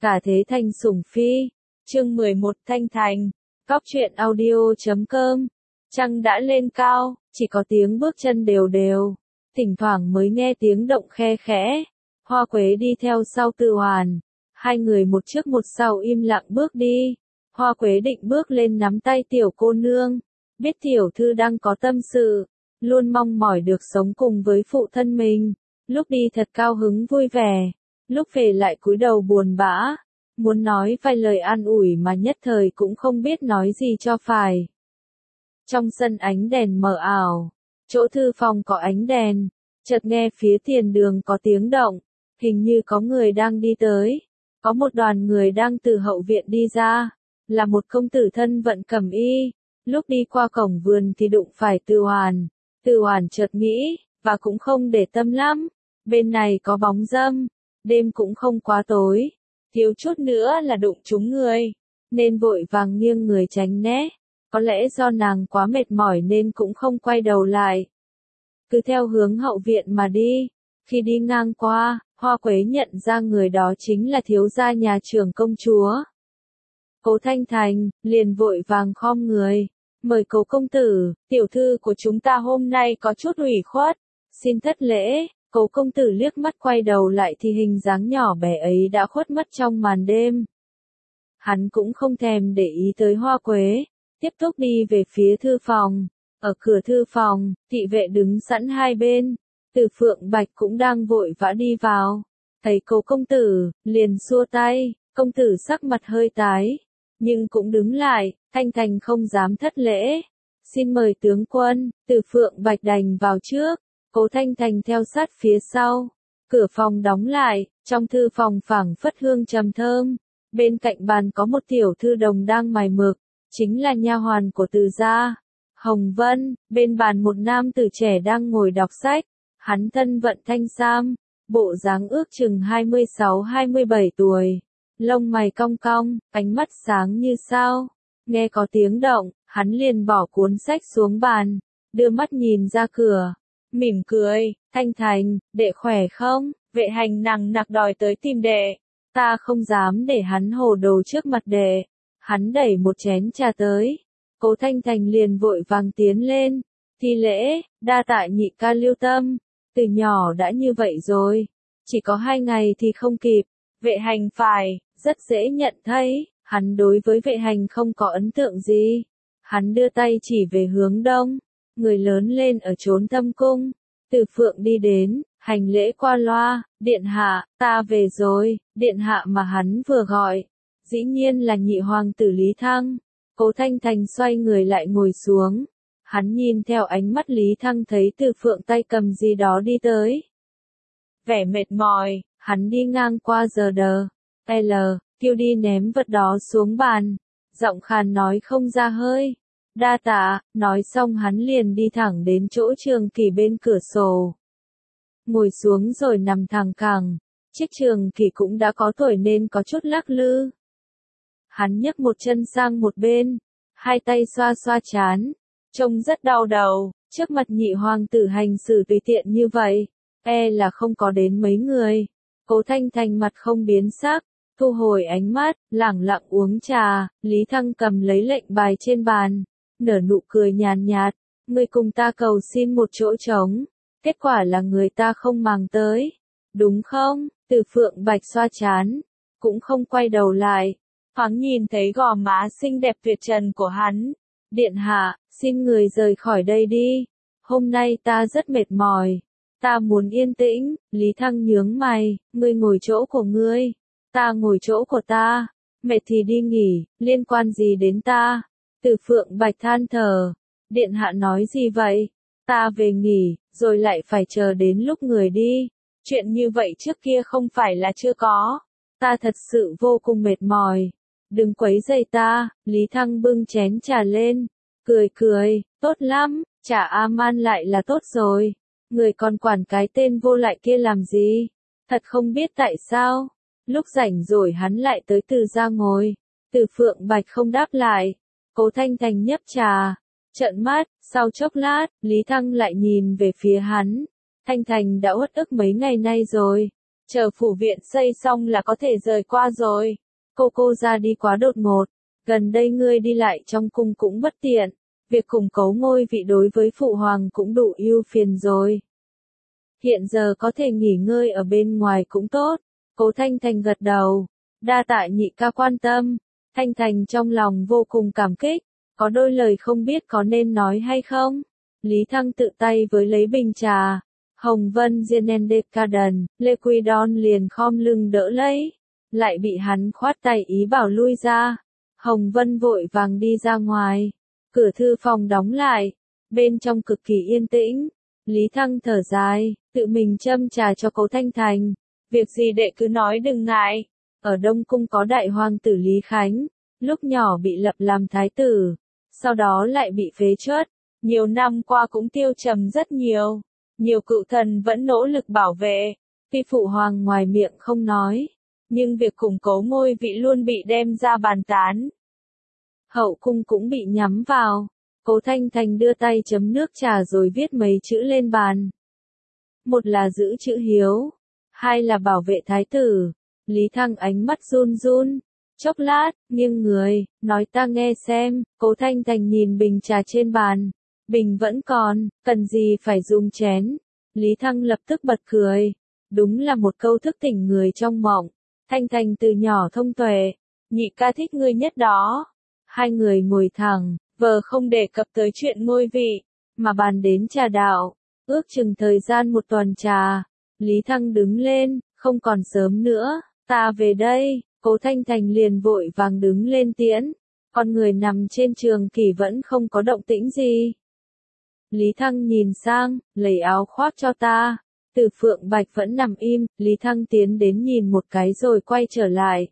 Cả thế thành sủng phi. Chương 11 Thanh Thành. Cóc truyện audio.com. Trăng đã lên cao, chỉ có tiếng bước chân đều đều. Thỉnh thoảng mới nghe tiếng động khe khẽ. Hoa Quế đi theo sau Từ Hoàn. Hai người một trước một sau im lặng bước đi. Hoa Quế định bước lên nắm tay tiểu cô nương. Biết tiểu thư đang có tâm sự. Luôn mong mỏi được sống cùng với phụ thân mình. Lúc đi thật cao hứng vui vẻ. Lúc về lại cúi đầu buồn bã. Muốn nói vài lời an ủi mà nhất thời cũng không biết nói gì cho phải. Trong sân ánh đèn mờ ảo. Chỗ thư phòng có ánh đèn. Chợt nghe phía tiền đường có tiếng động. Hình như có người đang đi tới. Có một đoàn người đang từ hậu viện đi ra. Là một công tử thân vận cẩm y. Lúc đi qua cổng vườn thì đụng phải Từ Hoàn. Từ Hoàn chợt nghĩ, và cũng không để tâm lắm. Bên này có bóng râm. Đêm cũng không quá tối. Thiếu chút nữa là đụng trúng người. Nên vội vàng nghiêng người tránh né. Có lẽ do nàng quá mệt mỏi nên cũng không quay đầu lại. Cứ theo hướng hậu viện mà đi. Khi đi ngang qua, Hoa Quế nhận ra người đó chính là thiếu gia nhà trưởng công chúa. Cố Thanh Thành, liền vội vàng khom người. Mời cố công tử, tiểu thư của chúng ta hôm nay có chút ủy khuất. Xin thất lễ. Cố công tử liếc mắt quay đầu lại thì hình dáng nhỏ bé ấy đã khuất mất trong màn đêm. Hắn cũng không thèm để ý tới Hoa Quế, tiếp tục đi về phía thư phòng. Ở cửa thư phòng, thị vệ đứng sẵn hai bên. Từ Phượng Bạch cũng đang vội vã đi vào. Thấy cố công tử, liền xua tay, công tử sắc mặt hơi tái. Nhưng cũng đứng lại, Thanh Thành không dám thất lễ. Xin mời tướng quân, Từ Phượng Bạch đành vào trước. Cố Thanh Thành theo sát phía sau. Cửa phòng đóng lại, trong thư phòng phảng phất hương trầm thơm. Bên cạnh bàn có một tiểu thư đồng đang mài mực, chính là nha hoàn của Từ gia. Hồng Vân, bên bàn một nam tử trẻ đang ngồi đọc sách. Hắn thân vận thanh sam, bộ dáng ước chừng 26-27 tuổi. Lông mày cong cong, ánh mắt sáng như sao. Nghe có tiếng động, hắn liền bỏ cuốn sách xuống bàn, đưa mắt nhìn ra cửa. Mỉm cười, Thanh Thành, đệ khỏe không? Vệ hành nằng nặc đòi tới tìm đệ. Ta không dám để hắn hồ đồ trước mặt đệ. Hắn đẩy một chén trà tới. Cố Thanh Thành liền vội vàng tiến lên. Thi lễ, đa tạ nhị ca lưu tâm. Từ nhỏ đã như vậy rồi. Chỉ có 2 ngày thì không kịp. Vệ hành phải, rất dễ nhận thấy. Hắn đối với vệ hành không có ấn tượng gì. Hắn đưa tay chỉ về hướng đông. Người lớn lên ở chốn thâm cung. Từ Phượng đi đến, hành lễ qua loa, điện hạ, ta về rồi. Điện hạ mà hắn vừa gọi. Dĩ nhiên là nhị hoàng tử Lý Thăng. Cố Thanh Thành xoay người lại ngồi xuống. Hắn nhìn theo ánh mắt Lý Thăng thấy Từ Phượng tay cầm gì đó đi tới. Vẻ mệt mỏi, hắn đi ngang qua giờ đờ. Kêu đi ném vật đó xuống bàn. Giọng khàn nói không ra hơi. Đa tạ, nói xong hắn liền đi thẳng đến chỗ Trường Kỳ bên cửa sổ. Ngồi xuống rồi nằm thẳng cẳng. Chiếc Trường Kỳ cũng đã có tuổi nên có chút lắc lư. Hắn nhấc một chân sang một bên, hai tay xoa xoa trán, trông rất đau đầu. Trước mặt nhị hoàng tử hành xử tùy tiện như vậy, là không có đến mấy người. Cố Thanh Thành mặt không biến sắc, thu hồi ánh mắt, lẳng lặng uống trà. Lý Thăng cầm lấy lệnh bài trên bàn, nở nụ cười nhàn nhạt. Ngươi cùng ta cầu xin một chỗ trống, kết quả là người ta không màng tới, đúng không? Từ Phượng Bạch xoa trán, cũng không quay đầu lại. Thoáng nhìn thấy gò má xinh đẹp tuyệt trần của hắn. Điện hạ, xin người rời khỏi đây đi. Hôm nay ta rất mệt mỏi. Ta muốn yên tĩnh. Lý Thăng nhướng mày, ngươi ngồi chỗ của ngươi. Ta ngồi chỗ của ta. Mệt thì đi nghỉ, liên quan gì đến ta? Từ Phượng Bạch than thở. Điện hạ nói gì vậy? Ta về nghỉ, rồi lại phải chờ đến lúc người đi. Chuyện như vậy trước kia không phải là chưa có. Ta thật sự vô cùng mệt mỏi. Đừng quấy rầy ta. Lý Thăng bưng chén trà lên, cười cười, tốt lắm, trà A-man lại là tốt rồi. Người còn quản cái tên vô lại kia làm gì? Thật không biết tại sao. Lúc rảnh rồi hắn lại tới Từ gia ngồi. Từ Phượng Bạch không đáp lại. Cố Thanh Thành nhấp trà, trợn mắt. Sau chốc lát, Lý Thăng lại nhìn về phía hắn. Thanh Thành đã uất ức mấy ngày nay rồi. chờ phủ viện xây xong là có thể rời qua rồi. Cô ra đi quá đột ngột, gần đây ngươi đi lại trong cung cũng bất tiện, việc củng cố ngôi vị đối với phụ hoàng cũng đủ ưu phiền rồi. Hiện giờ có thể nghỉ ngơi ở bên ngoài cũng tốt. Cố Thanh Thành gật đầu, đa tạ nhị ca quan tâm. Thanh Thành trong lòng vô cùng cảm kích, có đôi lời không biết có nên nói hay không. Lý Thăng tự tay với lấy bình trà, Hồng Vân Gienendekaden, Lê Quy Đon liền khom lưng đỡ lấy, lại bị hắn khoát tay ý bảo lui ra. Hồng Vân vội vàng đi ra ngoài, cửa thư phòng đóng lại, bên trong cực kỳ yên tĩnh. Lý Thăng thở dài, tự mình châm trà cho Cố Thanh Thành, việc gì đệ cứ nói đừng ngại. Ở Đông Cung có đại hoàng tử Lý Khánh, lúc nhỏ bị lập làm thái tử, sau đó lại bị phế truất, nhiều năm qua cũng tiêu trầm rất nhiều. Nhiều cựu thần vẫn nỗ lực bảo vệ, tuy phụ hoàng ngoài miệng không nói, nhưng việc củng cố ngôi vị luôn bị đem ra bàn tán. Hậu cung cũng bị nhắm vào. Cố Thanh Thành đưa tay chấm nước trà rồi viết mấy chữ lên bàn. Một là giữ chữ hiếu, hai là bảo vệ thái tử. Lý Thăng ánh mắt run run, chốc lát, nghiêng người, nói ta nghe xem. Cố Thanh Thành nhìn bình trà trên bàn, bình vẫn còn, cần gì phải dùng chén. Lý Thăng lập tức bật cười, đúng là một câu thức tỉnh người trong mộng. Thanh Thành từ nhỏ thông tuệ, nhị ca thích ngươi nhất đó. Hai người ngồi thẳng, vờ không đề cập tới chuyện ngôi vị, mà bàn đến trà đạo. Ước chừng thời gian một tuần trà, Lý Thăng đứng lên, không còn sớm nữa, ta về đây. Cố Thanh Thành liền vội vàng đứng lên tiễn, con người nằm trên trường kỷ vẫn không có động tĩnh gì. Lý Thăng nhìn sang, lấy áo khoác cho ta. Từ Phượng Bạch vẫn nằm im, Lý Thăng tiến đến nhìn một cái rồi quay trở lại.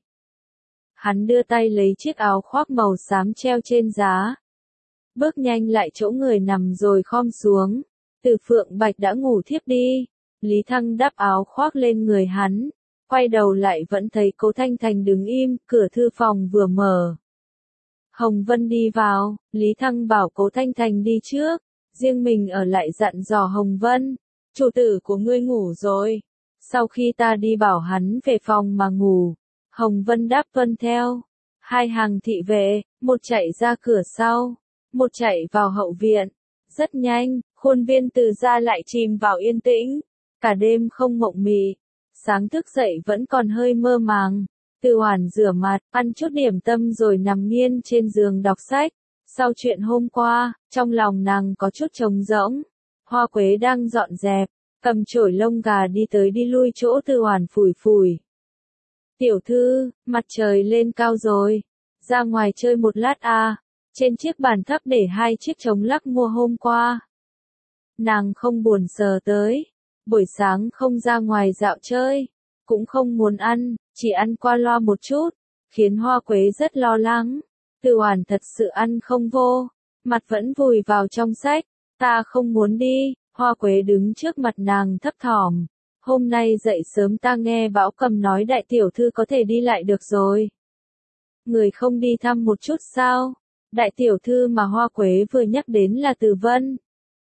Hắn đưa tay lấy chiếc áo khoác màu xám treo trên giá. Bước nhanh lại chỗ người nằm rồi khom xuống. Từ Phượng Bạch đã ngủ thiếp đi. Lý Thăng đắp áo khoác lên người hắn. Quay đầu lại vẫn thấy Cố Thanh Thành đứng im, cửa thư phòng vừa mở. Hồng Vân đi vào, Lý Thăng bảo Cố Thanh Thành đi trước, riêng mình ở lại dặn dò Hồng Vân. Chủ tử của ngươi ngủ rồi. Sau khi ta đi bảo hắn về phòng mà ngủ, Hồng Vân đáp tuân theo. Hai hàng thị vệ, một chạy ra cửa sau, một chạy vào hậu viện. Rất nhanh, khuôn viên Từ gia lại chìm vào yên tĩnh, cả đêm không mộng mị. Sáng thức dậy vẫn còn hơi mơ màng. Từ Hoản rửa mặt, ăn chút điểm tâm rồi nằm nghiêng trên giường đọc sách. Sau chuyện hôm qua, trong lòng nàng có chút trống rỗng. Hoa Quế đang dọn dẹp, cầm chổi lông gà đi tới đi lui chỗ Từ Hoản phủi phủi. Tiểu thư, mặt trời lên cao rồi, ra ngoài chơi một lát à. Trên chiếc bàn thấp để hai chiếc trống lắc mua hôm qua. Nàng không buồn sờ tới, buổi sáng không ra ngoài dạo chơi, cũng không muốn ăn, chỉ ăn qua loa một chút, khiến Hoa Quế rất lo lắng. Từ Hoản thật sự ăn không vô, mặt vẫn vùi vào trong sách. Ta không muốn đi. Hoa Quế đứng trước mặt nàng thấp thỏm. Hôm nay dậy sớm ta nghe Bảo Cầm nói đại tiểu thư có thể đi lại được rồi. Người không đi thăm một chút sao? Đại tiểu thư mà Hoa Quế vừa nhắc đến là Từ Vân.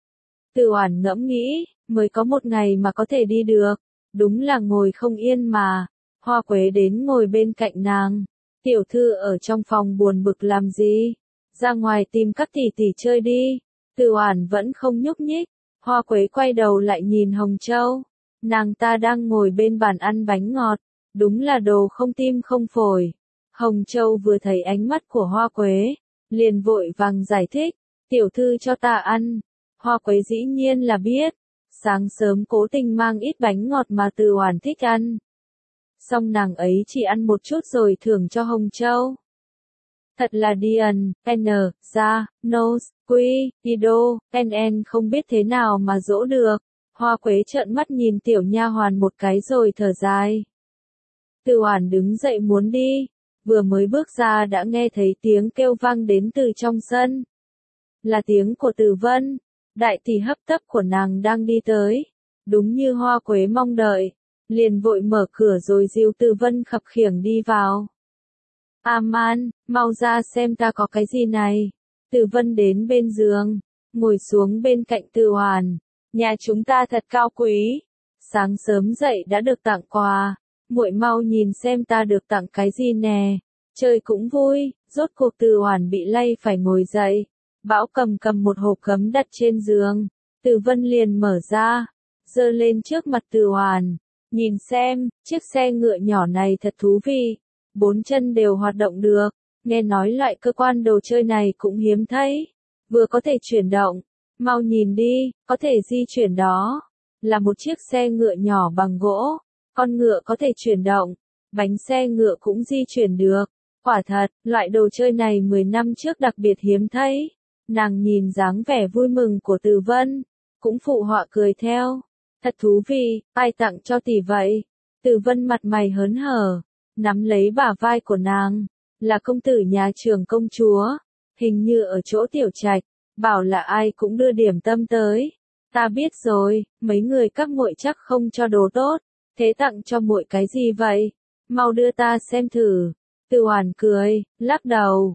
Từ Hoản ngẫm nghĩ, mới có một ngày mà có thể đi được, đúng là ngồi không yên mà. Hoa Quế đến ngồi bên cạnh nàng. Tiểu thư ở trong phòng buồn bực làm gì? Ra ngoài tìm các tỷ tỷ chơi đi. Từ Hoản vẫn không nhúc nhích. Hoa Quế quay đầu lại nhìn Hồng Châu. Nàng ta đang ngồi bên bàn ăn bánh ngọt, đúng là đồ không tim không phổi. Hồng Châu vừa thấy ánh mắt của Hoa Quế, liền vội vàng giải thích, tiểu thư cho ta ăn. Hoa Quế dĩ nhiên là biết, sáng sớm cố tình mang ít bánh ngọt mà Từ Hoản thích ăn. Xong nàng ấy chỉ ăn một chút rồi thưởng cho Hồng Châu. Thật là điền, n, ra, nose, quy, ido, n không biết thế nào mà dỗ được. Hoa Quế trợn mắt nhìn tiểu nha hoàn một cái rồi thở dài. Từ Hoản đứng dậy muốn đi, vừa mới bước ra đã nghe thấy tiếng kêu vang đến từ trong sân. Là tiếng của Từ Vân, đại tỷ hấp tấp của nàng đang đi tới. Đúng như Hoa Quế mong đợi, liền vội mở cửa rồi dìu Từ Vân khập khiễng đi vào. Aman, mau ra xem ta có cái gì này. Từ Vân đến bên giường, ngồi xuống bên cạnh Từ Hoản. Nhà chúng ta thật cao quý, Sáng sớm dậy đã được tặng quà, muội mau nhìn xem ta được tặng cái gì nè. Chơi cũng vui, rốt cuộc Từ Oản bị lay phải ngồi dậy. Bão cầm một hộp cấm đặt trên giường, Từ Vân liền mở ra, giơ lên trước mặt Từ Oản. Nhìn xem, chiếc xe ngựa nhỏ này thật thú vị, 4 chân đều hoạt động được, nghe nói loại cơ quan đồ chơi này cũng hiếm thấy, vừa có thể chuyển động, mau nhìn đi, có thể di chuyển đó, là một chiếc xe ngựa nhỏ bằng gỗ, con ngựa có thể chuyển động, bánh xe ngựa cũng di chuyển được, quả thật, loại đồ chơi này 10 năm trước đặc biệt hiếm thấy. Nàng nhìn dáng vẻ vui mừng của Từ Vân, cũng phụ họa cười theo. Thật thú vị, ai tặng cho tỷ vậy? Từ Vân mặt mày hớn hở, nắm lấy bả vai của nàng, là công tử nhà trưởng công chúa, hình như ở chỗ tiểu trạch, bảo là ai cũng đưa điểm tâm tới. Ta biết rồi, mấy người các muội chắc không cho đồ tốt, thế tặng cho muội cái gì vậy? Mau đưa ta xem thử. Từ Oản cười, lắc đầu,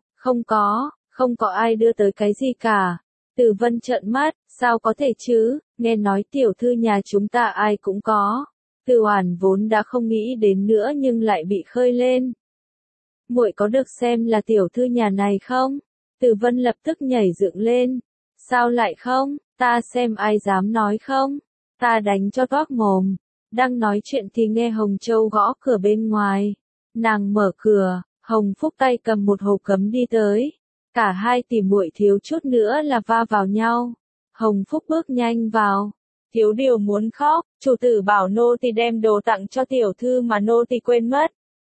không có ai đưa tới cái gì cả. Từ Vân trợn mắt, sao có thể chứ, nghe nói tiểu thư nhà chúng ta ai cũng có. Từ Oản vốn đã không nghĩ đến nữa nhưng lại bị khơi lên. Muội có được xem là tiểu thư nhà này không? Từ Vân lập tức nhảy dựng lên. Sao lại không, ta xem ai dám nói không? Ta đánh cho toác mồm. Đang nói chuyện thì nghe Hồng Châu gõ cửa bên ngoài. Nàng mở cửa, Hồng Phúc tay cầm một hộp cấm đi tới. Cả hai tỷ muội thiếu chút nữa là va vào nhau. Hồng Phúc bước nhanh vào. Thiếu điều muốn khóc, chủ tử bảo nô tỳ đem đồ tặng cho tiểu thư mà nô tỳ quên mất.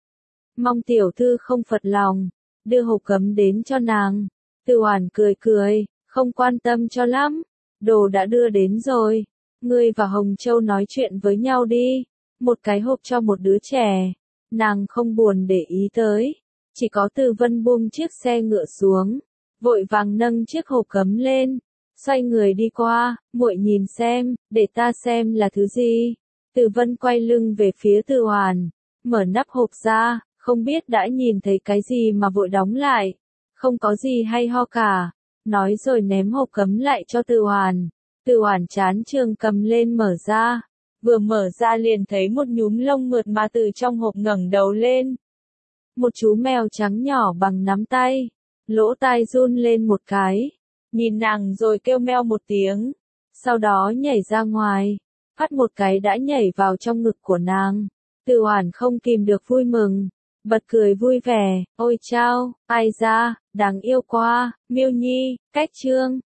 Mong tiểu thư không phật lòng, đưa hộp cấm đến cho nàng. Từ Oản cười cười, không quan tâm cho lắm. Đồ đã đưa đến rồi. Ngươi và Hồng Châu nói chuyện với nhau đi. Một cái hộp cho một đứa trẻ. Nàng không buồn để ý tới. Chỉ có Từ Vân buông chiếc xe ngựa xuống, vội vàng nâng chiếc hộp cấm lên, xoay người đi qua, muội nhìn xem, để ta xem là thứ gì. Từ Vân quay lưng về phía Từ Oản, mở nắp hộp ra, không biết đã nhìn thấy cái gì mà vội đóng lại. Không có gì hay ho cả, nói rồi ném hộp cấm lại cho Từ Oản. Từ Oản chán chường cầm lên mở ra, vừa mở ra liền thấy một nhúm lông mượt mà từ trong hộp ngẩng đầu lên. Một chú mèo trắng nhỏ bằng nắm tay, lỗ tai run lên một cái, nhìn nàng rồi kêu meo một tiếng, sau đó nhảy ra ngoài, phát một cái đã nhảy vào trong ngực của nàng. Từ Oản không kìm được vui mừng, bật cười vui vẻ, ôi chao, ai ra, đáng yêu quá, Miêu Nhi, cách chương.